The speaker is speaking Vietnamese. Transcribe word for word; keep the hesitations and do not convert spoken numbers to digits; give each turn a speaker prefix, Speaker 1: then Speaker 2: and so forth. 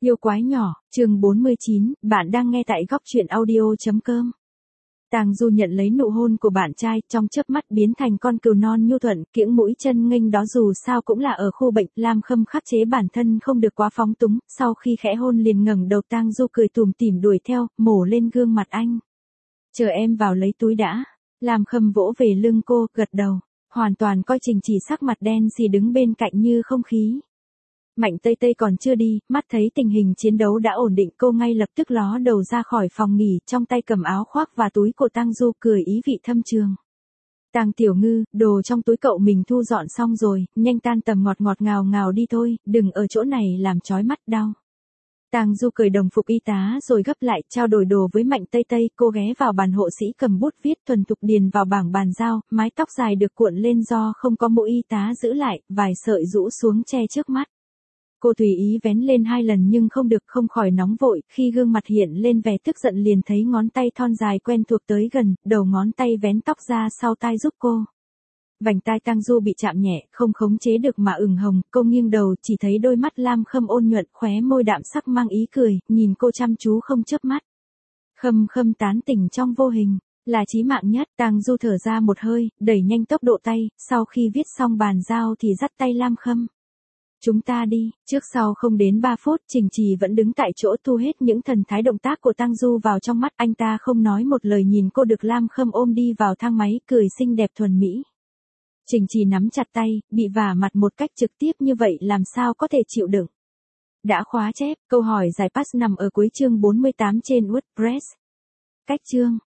Speaker 1: Yêu quái nhỏ, chương bốn mươi chín, bạn đang nghe tại góc truyện audio chấm com. Tang Du nhận lấy nụ hôn của bạn trai, trong chớp mắt biến thành con cừu non nhu thuận, kiễng mũi chân nghênh đó dù sao cũng là ở khu bệnh, Lam Khâm khắc chế bản thân không được quá phóng túng, sau khi khẽ hôn liền ngẩng đầu. Tang Du cười tủm tỉm đuổi theo, mổ lên gương mặt anh. Chờ em vào lấy túi đã. Lam Khâm vỗ về lưng cô, gật đầu, hoàn toàn coi Trình Chỉ sắc mặt đen xì đứng bên cạnh như không khí. Mạnh Tây Tây còn chưa đi, mắt thấy tình hình chiến đấu đã ổn định, cô ngay lập tức ló đầu ra khỏi phòng nghỉ, trong tay cầm áo khoác và túi của Tang Du, cười ý vị thâm trường. Tang Tiểu Ngư, đồ trong túi cậu mình thu dọn xong rồi, nhanh tan tầm, ngọt ngọt ngào ngào đi thôi, đừng ở chỗ này làm chói mắt đau. Tang Du cởi đồng phục y tá rồi gấp lại, trao đổi đồ với Mạnh Tây Tây, cô ghé vào bàn hộ sĩ cầm bút viết thuần thục điền vào bảng bàn giao, mái tóc dài được cuộn lên do không có mũ y tá giữ lại, vài sợi rũ xuống che trước mắt. Cô tùy ý vén lên hai lần nhưng không được, không khỏi nóng vội, khi gương mặt hiện lên vẻ tức giận liền thấy ngón tay thon dài quen thuộc tới gần, đầu ngón tay vén tóc ra sau tai giúp cô. Vành tai Tang Du bị chạm nhẹ, không khống chế được mà ửng hồng, cô nghiêng đầu chỉ thấy đôi mắt Lam Khâm ôn nhuận, khóe môi đạm sắc mang ý cười, nhìn cô chăm chú không chớp mắt. Khâm Khâm tán tỉnh trong vô hình, là chí mạng nhất. Tang Du thở ra một hơi, đẩy nhanh tốc độ tay, sau khi viết xong bàn giao thì dắt tay Lam Khâm. Chúng ta đi. Trước sau không đến ba phút, Trình Trì vẫn đứng tại chỗ, thu hết những thần thái động tác của Tang Du vào trong mắt, anh ta không nói một lời nhìn cô được Lam Khâm ôm đi vào thang máy, cười xinh đẹp thuần mỹ. Trình Trì nắm chặt tay, bị vả mặt một cách trực tiếp như vậy làm sao có thể chịu đựng. Đã khóa chép, câu hỏi giải pass nằm ở cuối chương bốn mươi tám trên WordPress. Cách chương